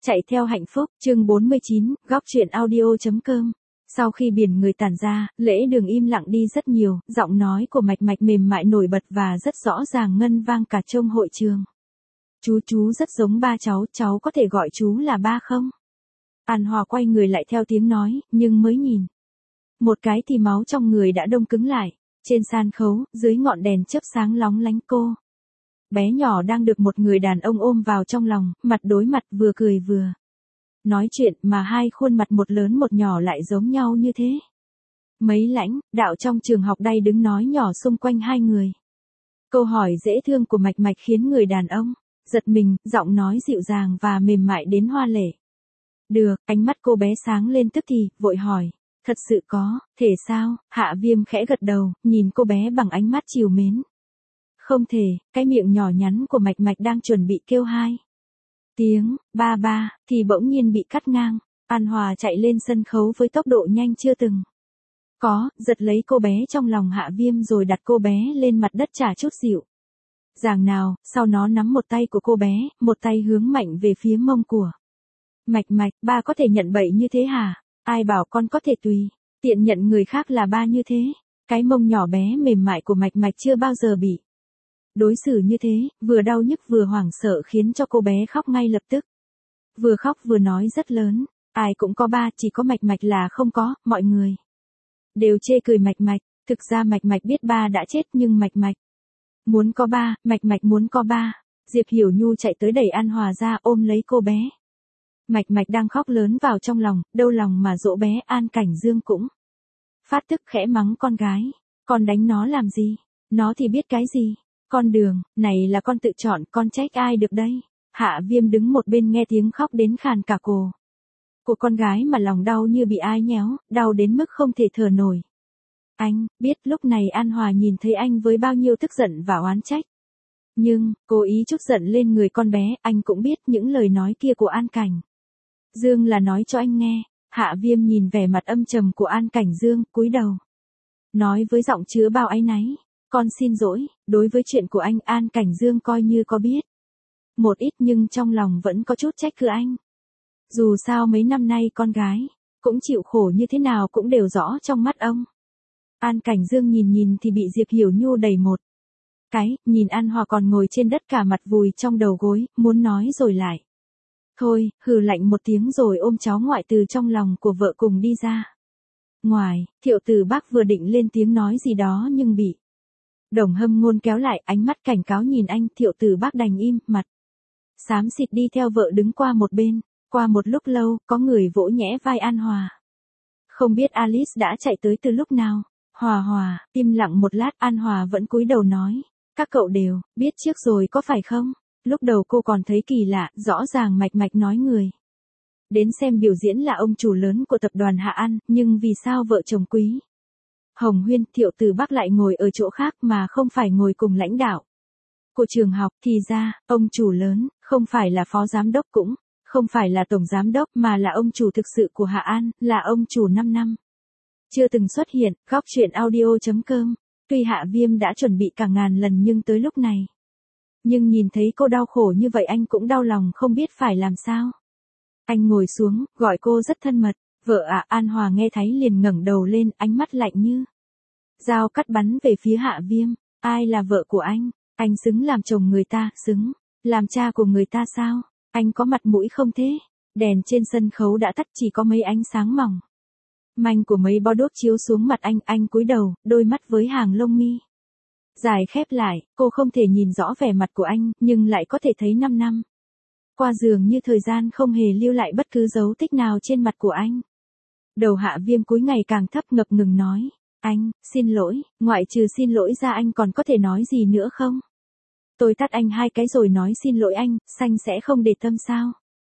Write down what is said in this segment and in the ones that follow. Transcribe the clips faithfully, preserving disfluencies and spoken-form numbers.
Chạy theo hạnh phúc, chương bốn mươi chín, góc chuyện audio.com. Sau khi biển người tản ra, lễ đường im lặng đi rất nhiều, giọng nói của Mạch Mạch mềm mại nổi bật và rất rõ ràng ngân vang cả trong hội trường. Chú chú rất giống ba cháu, cháu có thể gọi chú là ba không? An Hòa quay người lại theo tiếng nói, nhưng mới nhìn. Một cái thì máu trong người đã đông cứng lại, trên sàn khấu, dưới ngọn đèn chớp sáng lóng lánh cô. Bé nhỏ đang được một người đàn ông ôm vào trong lòng, mặt đối mặt vừa cười vừa nói chuyện mà hai khuôn mặt một lớn một nhỏ lại giống nhau như thế. Mấy lãnh đạo trong trường học đây đứng nói nhỏ xung quanh hai người. Câu hỏi dễ thương của Mạch Mạch khiến người đàn ông giật mình, giọng nói dịu dàng và mềm mại đến hoa lệ. Được, ánh mắt cô bé sáng lên tức thì, vội hỏi. Thật sự có, thể sao? Hạ Viêm khẽ gật đầu, nhìn cô bé bằng ánh mắt trìu mến. Không thể, cái miệng nhỏ nhắn của Mạch Mạch đang chuẩn bị kêu hai tiếng, ba ba, thì bỗng nhiên bị cắt ngang. An Hòa chạy lên sân khấu với tốc độ nhanh chưa từng có, giật lấy cô bé trong lòng Hạ Viêm rồi đặt cô bé lên mặt đất trả chút dịu dàng nào, sau nó nắm một tay của cô bé, một tay hướng mạnh về phía mông của Mạch Mạch. Ba có thể nhận bậy như thế hả? Ai bảo con có thể tùy tiện nhận người khác là ba như thế? Cái mông nhỏ bé mềm mại của Mạch Mạch chưa bao giờ bị đối xử như thế, vừa đau nhức vừa hoảng sợ khiến cho cô bé khóc ngay lập tức. Vừa khóc vừa nói rất lớn, ai cũng có ba, chỉ có Mạch Mạch là không có, mọi người đều chê cười Mạch Mạch. Thực ra Mạch Mạch biết ba đã chết nhưng Mạch Mạch muốn có ba, Mạch Mạch muốn có ba. Diệp Hiểu Nhu chạy tới đẩy An Hòa ra ôm lấy cô bé. Mạch Mạch đang khóc lớn vào trong lòng, đâu lòng mà dỗ bé. An Cảnh Dương cũng phát tức khẽ mắng con gái. Con đánh nó làm gì? Nó thì biết cái gì? Con đường, này là con tự chọn, con trách ai được đây? Hạ Viêm đứng một bên nghe tiếng khóc đến khàn cả cổ của con gái mà lòng đau như bị ai nhéo, đau đến mức không thể thở nổi. Anh, biết lúc này An Hòa nhìn thấy anh với bao nhiêu tức giận và oán trách. Nhưng, cố ý trút giận lên người con bé, anh cũng biết những lời nói kia của An Cảnh Dương là nói cho anh nghe. Hạ Viêm nhìn vẻ mặt âm trầm của An Cảnh Dương, cúi đầu nói với giọng chứa bao áy náy. Con xin lỗi, đối với chuyện của anh. An Cảnh Dương coi như có biết một ít nhưng trong lòng vẫn có chút trách cứ anh. Dù sao mấy năm nay con gái cũng chịu khổ như thế nào cũng đều rõ trong mắt ông. An Cảnh Dương nhìn nhìn thì bị Diệp Hiểu Nhu đẩy một cái, nhìn An Hòa còn ngồi trên đất cả mặt vùi trong đầu gối, muốn nói rồi lại thôi, hừ lạnh một tiếng rồi ôm cháu ngoại từ trong lòng của vợ cùng đi ra ngoài. Thiệu Từ Bác vừa định lên tiếng nói gì đó nhưng bị Đồng Hâm Ngôn kéo lại, ánh mắt cảnh cáo nhìn anh. Thiệu Từ Bác đành im, mặt xám xịt đi theo vợ đứng qua một bên. Qua một lúc lâu, có người vỗ nhẽ vai An Hòa. Không biết Alice đã chạy tới từ lúc nào. Hòa Hòa, im lặng một lát, An Hòa vẫn cúi đầu nói. Các cậu đều biết trước rồi có phải không? Lúc đầu cô còn thấy kỳ lạ, rõ ràng Mạch Mạch nói người đến xem biểu diễn là ông chủ lớn của tập đoàn Hạ An, nhưng vì sao vợ chồng Quý Hồng Huyên, Thiệu Từ Bác lại ngồi ở chỗ khác mà không phải ngồi cùng lãnh đạo của trường học? Thì ra, ông chủ lớn, không phải là phó giám đốc cũng không phải là tổng giám đốc mà là ông chủ thực sự của Hạ An, là ông chủ năm năm chưa từng xuất hiện. Góc chuyện audio.com. Tuy Hạ Viêm đã chuẩn bị cả ngàn lần nhưng tới lúc này, nhưng nhìn thấy cô đau khổ như vậy anh cũng đau lòng không biết phải làm sao. Anh ngồi xuống, gọi cô rất thân mật. Vợ à? An Hòa nghe thấy liền ngẩng đầu lên, ánh mắt lạnh như dao cắt bắn về phía Hạ Viêm. Ai là vợ của anh? Anh xứng làm chồng người ta, xứng làm cha của người ta sao? Anh có mặt mũi không thế? Đèn trên sân khấu đã tắt, chỉ có mấy ánh sáng mỏng manh của mấy bó đuốc chiếu xuống mặt anh. Anh cúi đầu, đôi mắt với hàng lông mi dài khép lại. Cô không thể nhìn rõ vẻ mặt của anh, nhưng lại có thể thấy năm năm qua dường như thời gian không hề lưu lại bất cứ dấu tích nào trên mặt của anh. Đầu Hạ Viêm cúi ngày càng thấp, ngập ngừng nói. Anh, xin lỗi, ngoại trừ xin lỗi ra anh còn có thể nói gì nữa không? Tôi tát anh hai cái rồi nói xin lỗi anh, xanh sẽ không để tâm sao?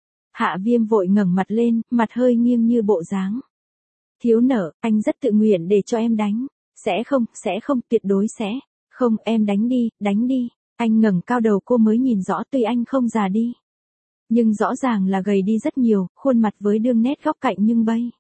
Hạ Viêm vội ngẩng mặt lên, mặt hơi nghiêng như bộ dáng thiếu nợ. Anh rất tự nguyện để cho em đánh. Sẽ không, sẽ không, tuyệt đối sẽ không. Em đánh đi, đánh đi. Anh ngẩng cao đầu cô mới nhìn rõ, tuy anh không già đi nhưng rõ ràng là gầy đi rất nhiều, khuôn mặt với đường nét góc cạnh nhưng bây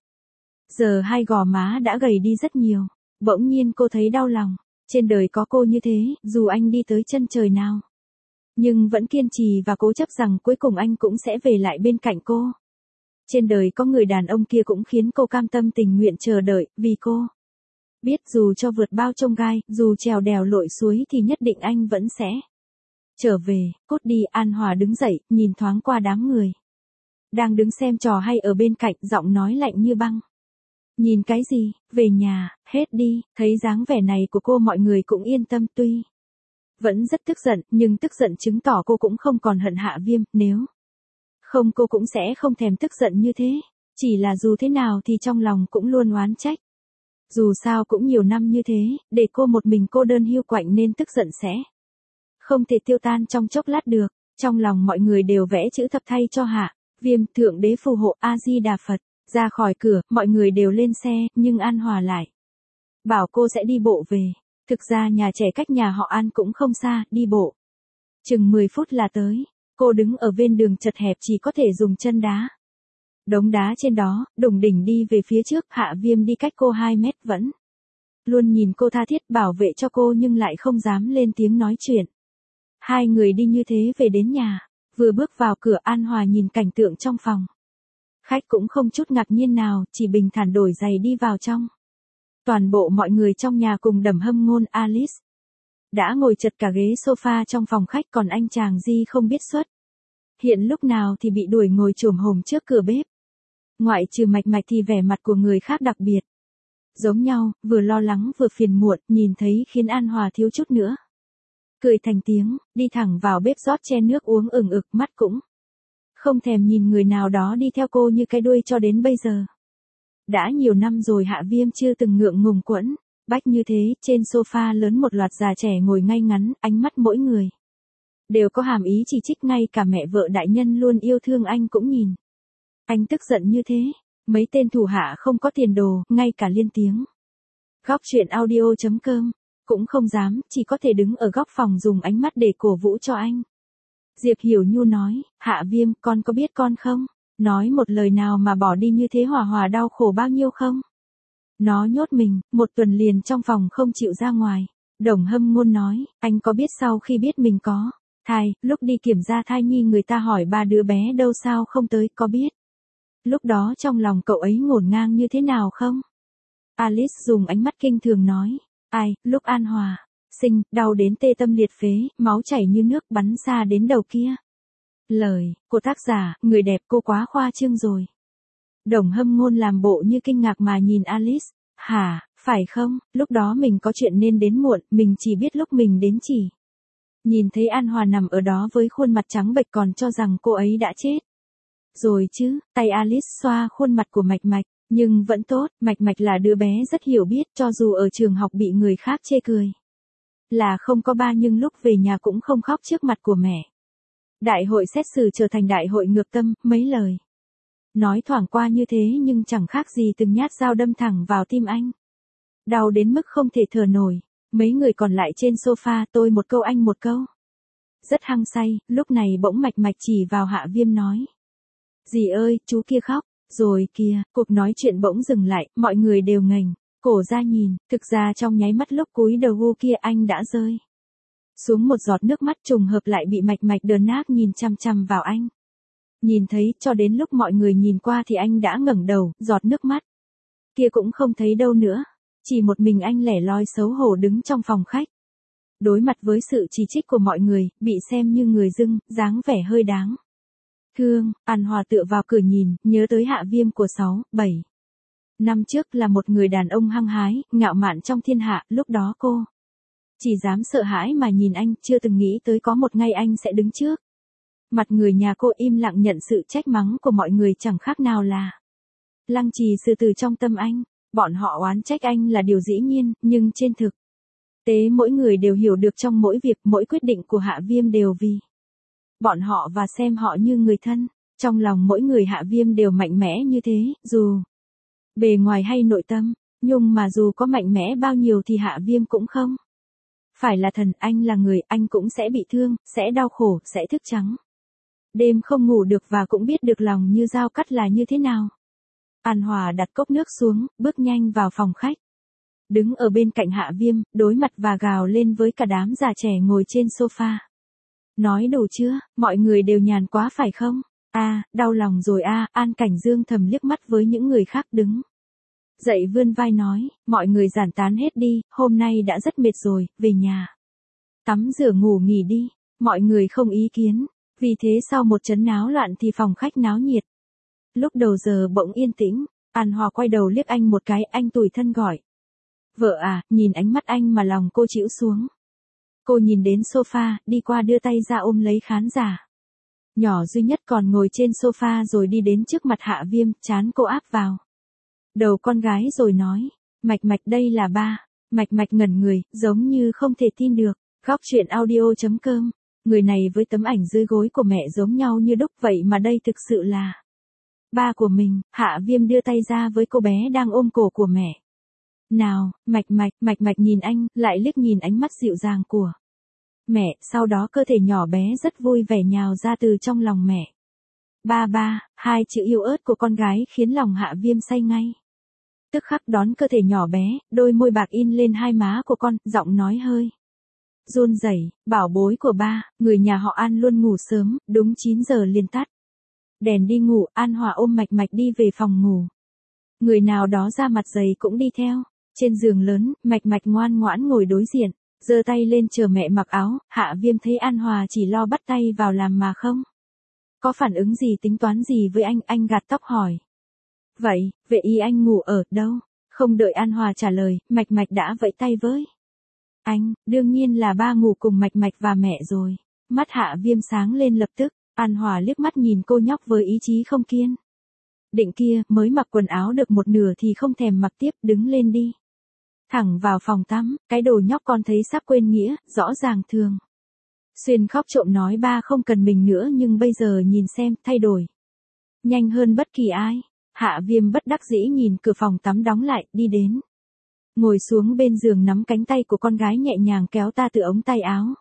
giờ hai gò má đã gầy đi rất nhiều. Bỗng nhiên cô thấy đau lòng. Trên đời có cô như thế, dù anh đi tới chân trời nào nhưng vẫn kiên trì và cố chấp rằng cuối cùng anh cũng sẽ về lại bên cạnh cô. Trên đời có người đàn ông kia cũng khiến cô cam tâm tình nguyện chờ đợi, vì cô biết dù cho vượt bao chông gai, dù trèo đèo lội suối thì nhất định anh vẫn sẽ trở về. Cút đi. An Hòa đứng dậy, nhìn thoáng qua đám người đang đứng xem trò hay ở bên cạnh, giọng nói lạnh như băng. Nhìn cái gì, về nhà, hết đi. Thấy dáng vẻ này của cô mọi người cũng yên tâm, tuy vẫn rất tức giận, nhưng tức giận chứng tỏ cô cũng không còn hận Hạ Viêm, nếu không cô cũng sẽ không thèm tức giận như thế. Chỉ là dù thế nào thì trong lòng cũng luôn oán trách. Dù sao cũng nhiều năm như thế, để cô một mình cô đơn hiu quạnh nên tức giận sẽ không thể tiêu tan trong chốc lát được. Trong lòng mọi người đều vẽ chữ thập thay cho Hạ Viêm, Thượng Đế phù hộ, A Di Đà Phật. Ra khỏi cửa, mọi người đều lên xe, nhưng An Hòa lại bảo cô sẽ đi bộ về. Thực ra nhà trẻ cách nhà họ An cũng không xa, đi bộ chừng mười phút là tới. Cô đứng ở bên đường chật hẹp chỉ có thể dùng chân đá đống đá trên đó, đùng đỉnh đi về phía trước. Hạ Viêm đi cách cô hai mét, vẫn luôn nhìn cô tha thiết bảo vệ cho cô nhưng lại không dám lên tiếng nói chuyện. Hai người đi như thế về đến nhà. Vừa bước vào cửa, An Hòa nhìn cảnh tượng trong phòng khách cũng không chút ngạc nhiên nào, chỉ bình thản đổi giày đi vào trong. Toàn bộ mọi người trong nhà cùng đầm hâm ngôn. Alice đã ngồi chật cả ghế sofa trong phòng khách, còn anh chàng Di không biết xuất hiện lúc nào thì bị đuổi ngồi chồm hổm trước cửa bếp. Ngoại trừ Mạch Mạch thì vẻ mặt của người khác đặc biệt giống nhau, vừa lo lắng vừa phiền muộn, nhìn thấy khiến An Hòa thiếu chút nữa cười thành tiếng, đi thẳng vào bếp rót chén nước uống ừng ực, mắt cũng không thèm nhìn người nào đó đi theo cô như cái đuôi cho đến bây giờ. Đã nhiều năm rồi Hạ Viêm chưa từng ngượng ngùng quẫn bách như thế. Trên sofa lớn một loạt già trẻ ngồi ngay ngắn, ánh mắt mỗi người đều có hàm ý chỉ trích, ngay cả mẹ vợ đại nhân luôn yêu thương anh cũng nhìn anh tức giận như thế. Mấy tên thủ hạ không có tiền đồ, ngay cả liên tiếng góc truyện audio chấm com cũng không dám, chỉ có thể đứng ở góc phòng dùng ánh mắt để cổ vũ cho anh. Diệp Hiểu Nhu nói, Hạ Viêm, con có biết con không? Nói một lời nào mà bỏ đi như thế Hòa Hòa đau khổ bao nhiêu không? Nó nhốt mình, một tuần liền trong phòng không chịu ra ngoài. Đồng Hâm Ngôn nói, anh có biết sau khi biết mình có thai, lúc đi kiểm tra thai nhi người ta hỏi ba đứa bé đâu sao không tới, có biết lúc đó trong lòng cậu ấy ngổn ngang như thế nào không? Alice dùng ánh mắt kinh thường nói, ai, lúc An Hòa sinh, đau đến tê tâm liệt phế, máu chảy như nước bắn ra đến đầu kia. Lời của tác giả, người đẹp cô quá khoa trương rồi. Đồng Hâm Ngôn làm bộ như kinh ngạc mà nhìn Alice, hả, phải không, lúc đó mình có chuyện nên đến muộn, mình chỉ biết lúc mình đến chỉ nhìn thấy An Hòa nằm ở đó với khuôn mặt trắng bệch còn cho rằng cô ấy đã chết rồi chứ. Tay Alice xoa khuôn mặt của Mạch Mạch, nhưng vẫn tốt, Mạch Mạch là đứa bé rất hiểu biết, cho dù ở trường học bị người khác chê cười là không có ba nhưng lúc về nhà cũng không khóc trước mặt của mẹ. Đại hội xét xử trở thành đại hội ngược tâm, mấy lời nói thoảng qua như thế nhưng chẳng khác gì từng nhát dao đâm thẳng vào tim anh. Đau đến mức không thể thở nổi. Mấy người còn lại trên sofa, tôi một câu anh một câu. Rất hăng say, lúc này bỗng Mạch Mạch chỉ vào Hạ Viêm nói. Dì ơi, chú kia khóc, rồi kìa, cuộc nói chuyện bỗng dừng lại, mọi người đều ngẩng cổ ra nhìn, thực ra trong nháy mắt lúc cúi đầu gu kia anh đã rơi xuống một giọt nước mắt, trùng hợp lại bị Mạch Mạch đờ nác nhìn chăm chăm vào anh. Nhìn thấy, cho đến lúc mọi người nhìn qua thì anh đã ngẩng đầu, giọt nước mắt kia cũng không thấy đâu nữa. Chỉ một mình anh lẻ loi xấu hổ đứng trong phòng khách. Đối mặt với sự chỉ trích của mọi người, bị xem như người dưng, dáng vẻ hơi đáng thương. An Hòa tựa vào cửa nhìn, nhớ tới Hạ Viêm của sáu, bảy năm trước, là một người đàn ông hăng hái, ngạo mạn trong thiên hạ. Lúc đó cô chỉ dám sợ hãi mà nhìn anh, chưa từng nghĩ tới có một ngày anh sẽ đứng trước mặt người nhà cô im lặng nhận sự trách mắng của mọi người, chẳng khác nào là lăng trì sự từ trong tâm anh. Bọn họ oán trách anh là điều dĩ nhiên, nhưng trên thực tế mỗi người đều hiểu được trong mỗi việc, mỗi quyết định của Hạ Viêm đều vì bọn họ và xem họ như người thân. Trong lòng mỗi người Hạ Viêm đều mạnh mẽ như thế, dù bề ngoài hay nội tâm, nhưng mà dù có mạnh mẽ bao nhiêu thì Hạ Viêm cũng không phải là thần, anh là người, anh cũng sẽ bị thương, sẽ đau khổ, sẽ thức trắng đêm không ngủ được và cũng biết được lòng như dao cắt là như thế nào. An Hòa đặt cốc nước xuống, bước nhanh vào phòng khách. Đứng ở bên cạnh Hạ Viêm, đối mặt và gào lên với cả đám già trẻ ngồi trên sofa. Nói đủ chưa, mọi người đều nhàn quá phải không? A, à, đau lòng rồi a, à, An Cảnh Dương thầm liếc mắt với những người khác đứng dậy vươn vai nói, mọi người giản tán hết đi, hôm nay đã rất mệt rồi, về nhà. Tắm rửa ngủ nghỉ đi, mọi người không ý kiến, vì thế sau một chấn náo loạn thì phòng khách náo nhiệt. Lúc đầu giờ bỗng yên tĩnh, An Hòa quay đầu liếc anh một cái, anh tủi thân gọi. Vợ à, nhìn ánh mắt anh mà lòng cô chịu xuống. Cô nhìn đến sofa, đi qua đưa tay ra ôm lấy khán giả. Nhỏ duy nhất còn ngồi trên sofa rồi đi đến trước mặt Hạ Viêm, trán cô áp vào đầu con gái rồi nói, Mạch Mạch đây là ba. Mạch Mạch ngẩn người, giống như không thể tin được. Góc truyện audio.com, người này với tấm ảnh dưới gối của mẹ giống nhau như đúc, vậy mà đây thực sự là ba của mình. Hạ Viêm đưa tay ra với cô bé đang ôm cổ của mẹ. Nào, Mạch Mạch, Mạch Mạch nhìn anh, lại liếc nhìn ánh mắt dịu dàng của mẹ, sau đó cơ thể nhỏ bé rất vui vẻ nhào ra từ trong lòng mẹ. Ba ba, hai chữ yêu ớt của con gái khiến lòng Hạ Viêm say ngay. Tức khắc đón cơ thể nhỏ bé, đôi môi bạc in lên hai má của con, giọng nói hơi run rẩy, bảo bối của ba, người nhà họ An luôn ngủ sớm, đúng chín giờ liền tắt đèn đi ngủ. An Hòa ôm Mạch Mạch đi về phòng ngủ. Người nào đó da mặt dày cũng đi theo. Trên giường lớn, Mạch Mạch ngoan ngoãn ngồi đối diện, giơ tay lên chờ mẹ mặc áo. Hạ Viêm thấy An Hòa chỉ lo bắt tay vào làm mà không có phản ứng gì, tính toán gì với anh, anh gạt tóc hỏi. Vậy, vệ y anh ngủ ở đâu? Không đợi An Hòa trả lời, Mạch Mạch đã vẫy tay với anh, đương nhiên là ba ngủ cùng Mạch Mạch và mẹ rồi. Mắt Hạ Viêm sáng lên lập tức, An Hòa liếc mắt nhìn cô nhóc với ý chí không kiên định kia, mới mặc quần áo được một nửa thì không thèm mặc tiếp, đứng lên đi. Thẳng vào phòng tắm, cái đồ nhóc con thấy sắp quên nghĩa, rõ ràng thường xuyên khóc trộm nói ba không cần mình nữa, nhưng bây giờ nhìn xem, thay đổi nhanh hơn bất kỳ ai. Hạ Viêm bất đắc dĩ nhìn cửa phòng tắm đóng lại, đi đến ngồi xuống bên giường, nắm cánh tay của con gái nhẹ nhàng kéo ta từ ống tay áo.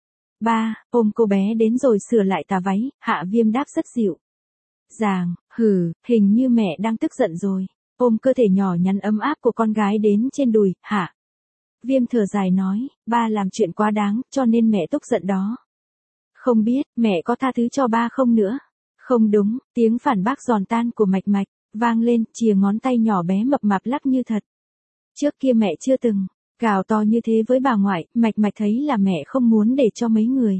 Ba, ôm cô bé đến rồi sửa lại tà váy. Hạ Viêm đáp rất dịu dàng, hừ, hình như mẹ đang tức giận rồi. Ôm cơ thể nhỏ nhắn ấm áp của con gái đến trên đùi. Hạ Viêm thở dài nói, ba làm chuyện quá đáng, cho nên mẹ tức giận đó. Không biết, mẹ có tha thứ cho ba không nữa? Không đúng, tiếng phản bác giòn tan của Mạch Mạch vang lên, chìa ngón tay nhỏ bé mập mạp lắc như thật. Trước kia mẹ chưa từng gào to như thế với bà ngoại. Mạch Mạch thấy là mẹ không muốn để cho mấy người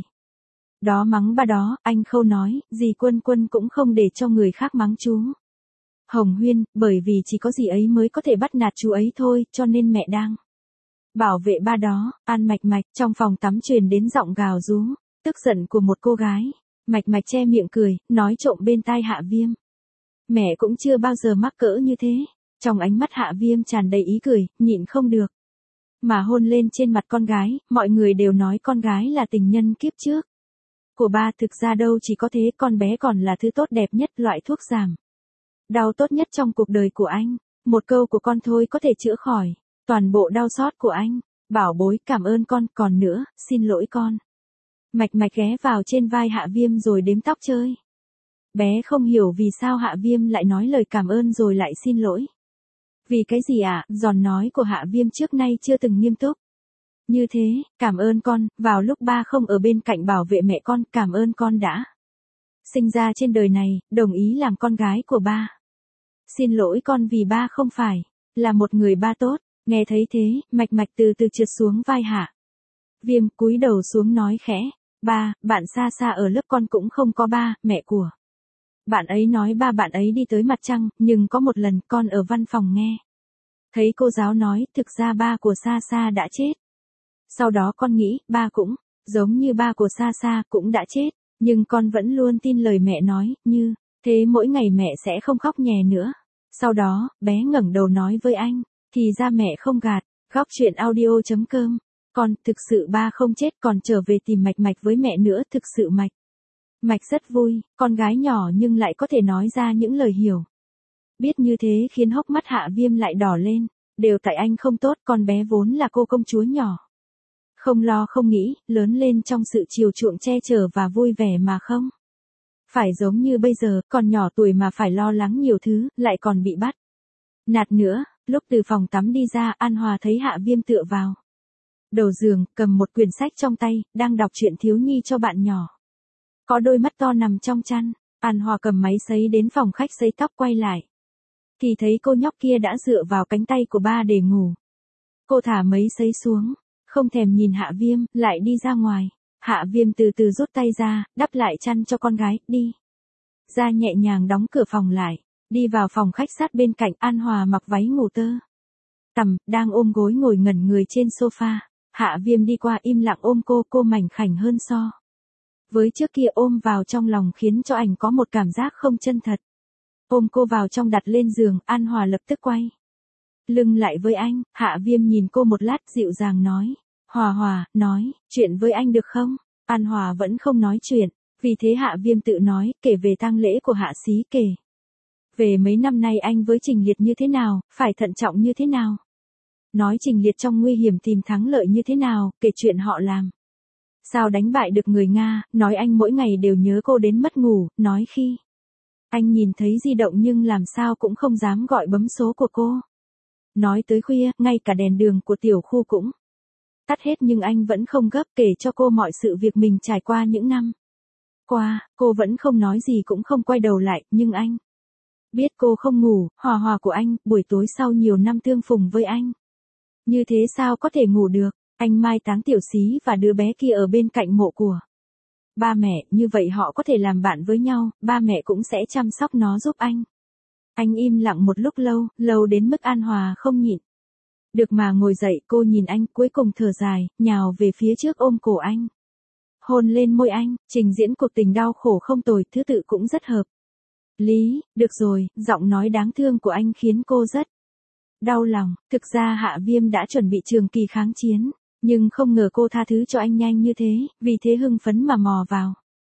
đó mắng ba đó. Anh Khâu nói, dì Quân Quân cũng không để cho người khác mắng chú Hồng Huyên, bởi vì chỉ có dì ấy mới có thể bắt nạt chú ấy thôi, cho nên mẹ đang bảo vệ ba đó. An Mạch Mạch, trong phòng tắm truyền đến giọng gào rú tức giận của một cô gái. Mạch Mạch che miệng cười, nói trộm bên tai Hạ Viêm, mẹ cũng chưa bao giờ mắc cỡ như thế. Trong ánh mắt Hạ Viêm tràn đầy ý cười, nhịn không được mà hôn lên trên mặt con gái. Mọi người đều nói con gái là tình nhân kiếp trước của ba, thực ra đâu chỉ có thế, con bé còn là thứ tốt đẹp nhất, loại thuốc giảm đau tốt nhất trong cuộc đời của anh. Một câu của con thôi có thể chữa khỏi toàn bộ đau xót của anh. Bảo bối, cảm ơn con, còn nữa, xin lỗi con. Mạch Mạch ghé vào trên vai Hạ Viêm rồi đếm tóc chơi. Bé không hiểu vì sao Hạ Viêm lại nói lời cảm ơn rồi lại xin lỗi. Vì cái gì ạ? À? Giòn nói của Hạ Viêm trước nay chưa từng nghiêm túc như thế. Cảm ơn con, vào lúc ba không ở bên cạnh bảo vệ mẹ con, cảm ơn con đã sinh ra trên đời này, đồng ý làm con gái của ba. Xin lỗi con vì ba không phải là một người ba tốt. Nghe thấy thế, Mạch Mạch từ từ trượt xuống vai Hạ Viêm, cúi đầu xuống nói khẽ, ba, bạn xa xa ở lớp con cũng không có ba. Mẹ của bạn ấy nói ba bạn ấy đi tới mặt trăng, nhưng có một lần con ở văn phòng nghe thấy cô giáo nói, thực ra ba của Sa Sa đã chết. Sau đó con nghĩ, ba cũng giống như ba của Sa Sa cũng đã chết, nhưng con vẫn luôn tin lời mẹ nói, như thế mỗi ngày mẹ sẽ không khóc nhè nữa. Sau đó, bé ngẩng đầu nói với anh, thì ra mẹ không gạt. Góc truyện audio.com, con, thực sự ba không chết, còn trở về tìm Mạch Mạch với mẹ nữa. Thực sự Mạch Mạch rất vui, con gái nhỏ nhưng lại có thể nói ra những lời hiểu biết như thế khiến hốc mắt Hạ Viêm lại đỏ lên. Đều tại anh không tốt, con bé vốn là cô công chúa nhỏ, không lo không nghĩ, lớn lên trong sự chiều chuộng che chở và vui vẻ mà không phải giống như bây giờ, còn nhỏ tuổi mà phải lo lắng nhiều thứ, lại còn bị bắt nạt nữa. Lúc từ phòng tắm đi ra, An Hòa thấy Hạ Viêm tựa vào đầu giường, cầm một quyển sách trong tay, đang đọc truyện thiếu nhi cho bạn nhỏ. có đôi mắt to nằm trong chăn. An Hòa cầm máy sấy đến phòng khách sấy tóc quay lại. Thì thấy cô nhóc kia đã dựa vào cánh tay của ba để ngủ. Cô thả máy sấy xuống, không thèm nhìn Hạ Viêm, lại đi ra ngoài. Hạ Viêm từ từ rút tay ra, đắp lại chăn cho con gái, đi. Ra nhẹ nhàng đóng cửa phòng lại, đi vào phòng khách sát bên cạnh. An Hòa mặc váy ngủ tơ tằm, đang ôm gối ngồi ngẩn người trên sofa. Hạ Viêm đi qua im lặng ôm cô, cô mảnh khảnh hơn so với trước kia, ôm vào trong lòng khiến cho ảnh có một cảm giác không chân thật. Ôm cô vào trong đặt lên giường, An Hòa lập tức quay lưng lại với anh. Hạ Viêm nhìn cô một lát, dịu dàng nói, Hòa Hòa, nói chuyện với anh được không? An Hòa vẫn không nói chuyện, vì thế Hạ Viêm tự nói, kể về tang lễ của Hạ Xí, kể về mấy năm nay anh với Trình Liệt như thế nào, phải thận trọng như thế nào. Nói Trình Liệt trong nguy hiểm tìm thắng lợi như thế nào, kể chuyện họ làm sao đánh bại được người Nga, nói anh mỗi ngày đều nhớ cô đến mất ngủ, nói khi anh nhìn thấy di động nhưng làm sao cũng không dám gọi bấm số của cô. Nói tới khuya, ngay cả đèn đường của tiểu khu cũng tắt hết nhưng anh vẫn không gấp, kể cho cô mọi sự việc mình trải qua những năm qua. Cô vẫn không nói gì cũng không quay đầu lại, nhưng anh biết cô không ngủ. Hòa Hòa của anh, buổi tối sau nhiều năm tương phùng với anh, như thế sao có thể ngủ được. Anh mai táng Tiểu Xí và đứa bé kia ở bên cạnh mộ của ba mẹ, như vậy họ có thể làm bạn với nhau, ba mẹ cũng sẽ chăm sóc nó giúp anh. Anh im lặng một lúc lâu, lâu đến mức An Hòa không nhịn được mà ngồi dậy. Cô nhìn anh, cuối cùng thở dài, nhào về phía trước ôm cổ anh, hôn lên môi anh. Trình diễn cuộc tình đau khổ không tồi, thứ tự cũng rất hợp lý. Được rồi, giọng nói đáng thương của anh khiến cô rất đau lòng. Thực ra Hạ Viêm đã chuẩn bị trường kỳ kháng chiến, nhưng không ngờ cô tha thứ cho anh nhanh như thế, vì thế hưng phấn mà mò vào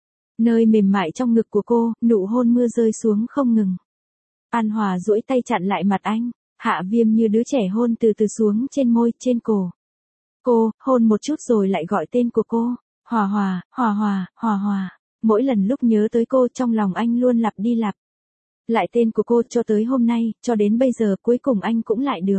nơi mềm mại trong ngực của cô, nụ hôn mưa rơi xuống không ngừng. An Hòa duỗi tay chặn lại mặt anh. Hạ Viêm như đứa trẻ hôn từ từ xuống trên môi, trên cổ cô, hôn một chút rồi lại gọi tên của cô. Hòa Hòa, Hòa Hòa, Hòa Hòa. Mỗi lần lúc nhớ tới cô, trong lòng anh luôn lặp đi lặp lại tên của cô, cho tới hôm nay, cho đến bây giờ, cuối cùng anh cũng lại được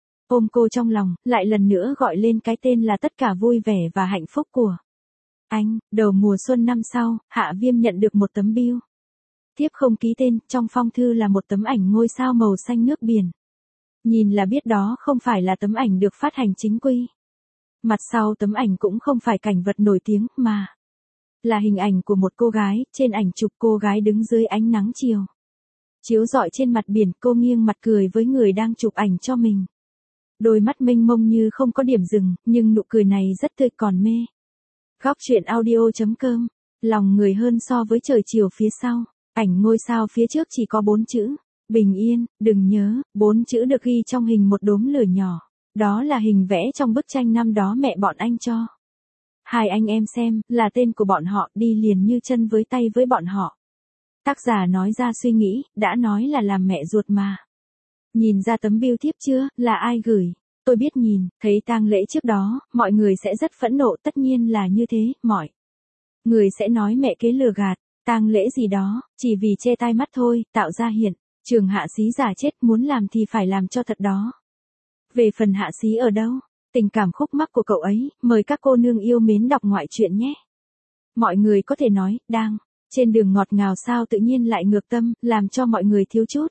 ôm cô trong lòng, lại lần nữa gọi lên cái tên là tất cả vui vẻ và hạnh phúc của anh. Đầu mùa xuân năm sau, Hạ Viêm nhận được một tấm bưu thiếp không ký tên, trong phong thư là một tấm ảnh ngôi sao màu xanh nước biển. Nhìn là biết đó không phải là tấm ảnh được phát hành chính quy. Mặt sau tấm ảnh cũng không phải cảnh vật nổi tiếng, mà là hình ảnh của một cô gái. Trên ảnh chụp cô gái đứng dưới ánh nắng chiều chiếu rọi trên mặt biển, cô nghiêng mặt cười với người đang chụp ảnh cho mình. Đôi mắt mênh mông như không có điểm dừng, nhưng nụ cười này rất tươi còn mê. Góc truyện audio chấm com, lòng người hơn so với trời chiều phía sau. Ảnh ngôi sao phía trước chỉ có bốn chữ, bình yên, đừng nhớ. Bốn chữ được ghi trong hình một đốm lửa nhỏ. Đó là hình vẽ trong bức tranh năm đó mẹ bọn anh cho hai anh em xem, là tên của bọn họ, đi liền như chân với tay với bọn họ. Tác giả nói ra suy nghĩ, đã nói là làm mẹ ruột mà. Nhìn ra tấm bưu thiếp chưa, là ai gửi? Tôi biết nhìn, thấy tang lễ trước đó, mọi người sẽ rất phẫn nộ, tất nhiên là như thế, mọi người sẽ nói mẹ kế lừa gạt, tang lễ gì đó, chỉ vì che tai mắt thôi, tạo ra hiện trường Hạ Xí giả chết, muốn làm thì phải làm cho thật đó. Về phần Hạ Xí ở đâu, tình cảm khúc mắc của cậu ấy, mời các cô nương yêu mến đọc ngoại truyện nhé. Mọi người có thể nói, đang trên đường ngọt ngào sao tự nhiên lại ngược tâm, làm cho mọi người thiếu chút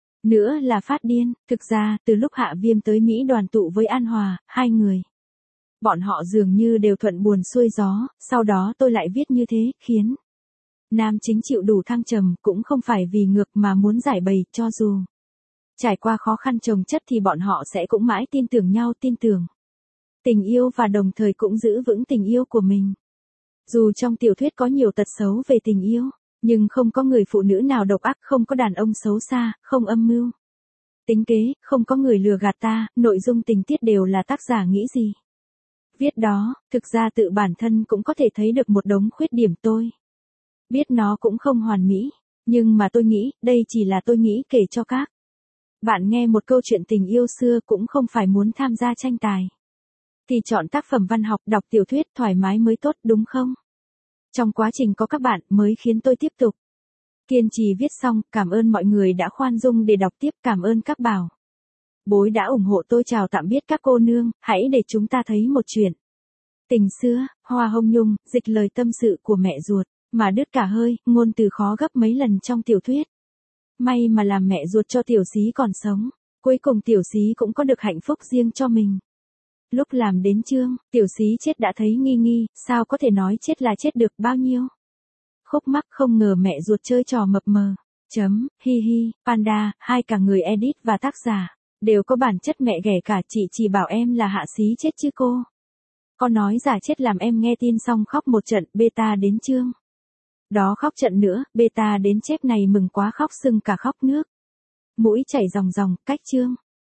nữa là phát điên. Thực ra, từ lúc Hạ Viêm tới Mỹ đoàn tụ với An Hòa, hai người bọn họ dường như đều thuận buồm xuôi gió. Sau đó tôi lại viết như thế, khiến nam chính chịu đủ thăng trầm, cũng không phải vì ngược mà muốn giải bày, cho dù trải qua khó khăn chồng chất thì bọn họ sẽ cũng mãi tin tưởng nhau, tin tưởng tình yêu và đồng thời cũng giữ vững tình yêu của mình. Dù trong tiểu thuyết có nhiều tật xấu về tình yêu, nhưng không có người phụ nữ nào độc ác, không có đàn ông xấu xa, không âm mưu tính kế, không có người lừa gạt ta. Nội dung tình tiết đều là tác giả nghĩ gì viết đó. Thực ra tự bản thân cũng có thể thấy được một đống khuyết điểm, tôi biết nó cũng không hoàn mỹ, nhưng mà tôi nghĩ, đây chỉ là tôi nghĩ kể cho các bạn nghe một câu chuyện tình yêu xưa, cũng không phải muốn tham gia tranh tài thì chọn tác phẩm văn học, đọc tiểu thuyết thoải mái mới tốt, đúng không? Trong quá trình có các bạn mới khiến tôi tiếp tục kiên trì viết xong. Cảm ơn mọi người đã khoan dung để đọc tiếp, cảm ơn các bảo bối đã ủng hộ tôi. Chào tạm biệt các cô nương, hãy để chúng ta thấy một chuyện tình xưa. Hoa Hồng Nhung, dịch lời tâm sự của mẹ ruột. Mà đứt cả hơi, ngôn từ khó gấp mấy lần trong tiểu thuyết. May mà làm mẹ ruột cho tiểu xí còn sống. Cuối cùng tiểu xí cũng có được hạnh phúc riêng cho mình. Lúc làm đến chương, tiểu xí chết đã thấy nghi nghi, sao có thể nói chết là chết được bao nhiêu. Khúc mắc không ngờ mẹ ruột chơi trò mập mờ. Chấm, hi hi, panda, hai cả người edit và tác giả, đều có bản chất mẹ ghẻ cả, chị chỉ bảo em là hạ xí chết chứ cô. Con nói giả chết làm em nghe tin xong khóc một trận, beta đến chương. Đó khóc trận nữa, beta đến chép này mừng quá khóc sưng cả khóc nước. Mũi chảy ròng ròng, cách chương.